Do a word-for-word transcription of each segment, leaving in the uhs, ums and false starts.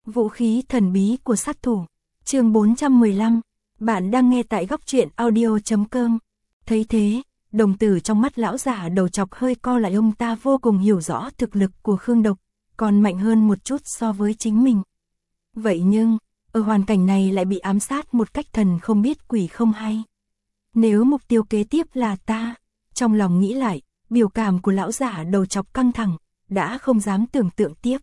Vũ khí thần bí của sát thủ. Chương bốn trăm mười lăm. Bạn đang nghe tại góc truyện audio chấm com. Thấy thế, đồng tử trong mắt lão giả đầu chọc hơi co lại, ông ta vô cùng hiểu rõ thực lực của Khương Độc, còn mạnh hơn một chút so với chính mình. Vậy nhưng, ở hoàn cảnh này lại bị ám sát một cách thần không biết quỷ không hay. Nếu mục tiêu kế tiếp là ta, trong lòng nghĩ lại, biểu cảm của lão giả đầu chọc căng thẳng, đã không dám tưởng tượng tiếp.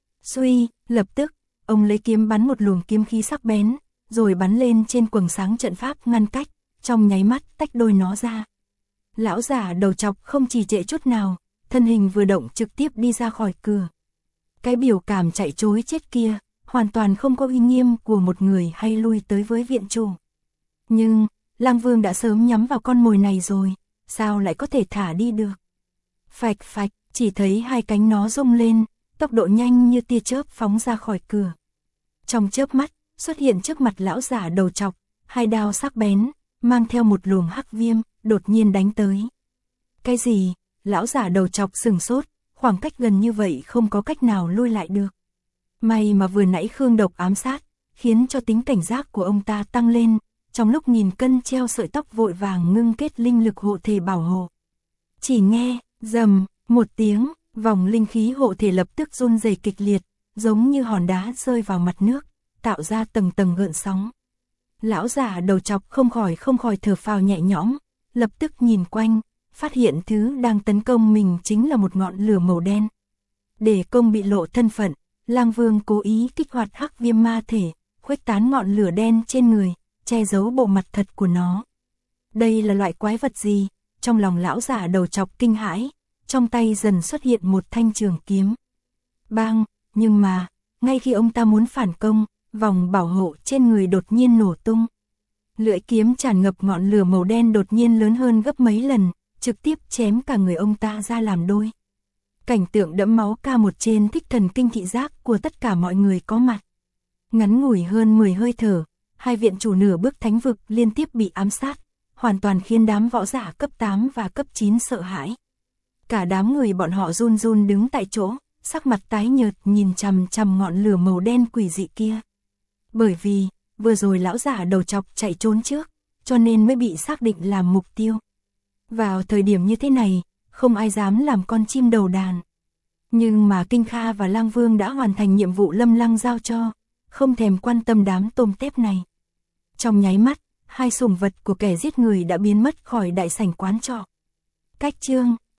Suy, lập tức, ông lấy kiếm bắn một luồng kiếm khí sắc bén, rồi bắn lên trên quầng sáng trận pháp ngăn cách, trong nháy mắt tách đôi nó ra. Lão giả đầu chọc không trì trệ chút nào, thân hình vừa động trực tiếp đi ra khỏi cửa. Cái biểu cảm chạy trối chết kia, hoàn toàn không có uy nghiêm của một người hay lui tới với viện chủ. Nhưng, Lang Vương đã sớm nhắm vào con mồi này rồi, sao lại có thể thả đi được? Phạch phạch, chỉ thấy hai cánh nó rung lên, tốc độ nhanh như tia chớp phóng ra khỏi cửa. Trong chớp mắt, xuất hiện trước mặt lão giả đầu chọc, hai đao sắc bén, mang theo một luồng hắc viêm, đột nhiên đánh tới. Cái gì? Lão giả đầu chọc sừng sốt, khoảng cách gần như vậy không có cách nào lui lại được. May mà vừa nãy Khương Độc ám sát, khiến cho tính cảnh giác của ông ta tăng lên, trong lúc nghìn cân treo sợi tóc vội vàng ngưng kết linh lực hộ thể bảo hộ. Chỉ nghe, rầm, một tiếng, vòng linh khí hộ thể lập tức run rẩy kịch liệt, giống như hòn đá rơi vào mặt nước, tạo ra tầng tầng gợn sóng. Lão giả đầu chọc không khỏi không khỏi thở phào nhẹ nhõm, lập tức nhìn quanh, phát hiện thứ đang tấn công mình chính là một ngọn lửa màu đen. Để công bị lộ thân phận, Lang Vương cố ý kích hoạt hắc viêm ma thể, khuếch tán ngọn lửa đen trên người, che giấu bộ mặt thật của nó. Đây là loại quái vật gì? Trong lòng lão giả đầu chọc kinh hãi, trong tay dần xuất hiện một thanh trường kiếm. Bang, nhưng mà, ngay khi ông ta muốn phản công, vòng bảo hộ trên người đột nhiên nổ tung. Lưỡi kiếm tràn ngập ngọn lửa màu đen đột nhiên lớn hơn gấp mấy lần, trực tiếp chém cả người ông ta ra làm đôi. Cảnh tượng đẫm máu ca một trên thích thần kinh thị giác của tất cả mọi người có mặt. Ngắn ngủi hơn mười hơi thở, hai viện chủ nửa bước thánh vực liên tiếp bị ám sát, hoàn toàn khiến đám võ giả cấp tám và cấp chín sợ hãi. Cả đám người bọn họ run run đứng tại chỗ, sắc mặt tái nhợt nhìn chằm chằm ngọn lửa màu đen quỷ dị kia. Bởi vì, vừa rồi lão giả đầu chọc chạy trốn trước, cho nên mới bị xác định làm mục tiêu. Vào thời điểm như thế này, không ai dám làm con chim đầu đàn. Nhưng mà Kinh Kha và Lang Vương đã hoàn thành nhiệm vụ Lâm Lăng giao cho, không thèm quan tâm đám tôm tép này. Trong nháy mắt, hai sủng vật của kẻ giết người đã biến mất khỏi đại sảnh quán trọ. Cách chương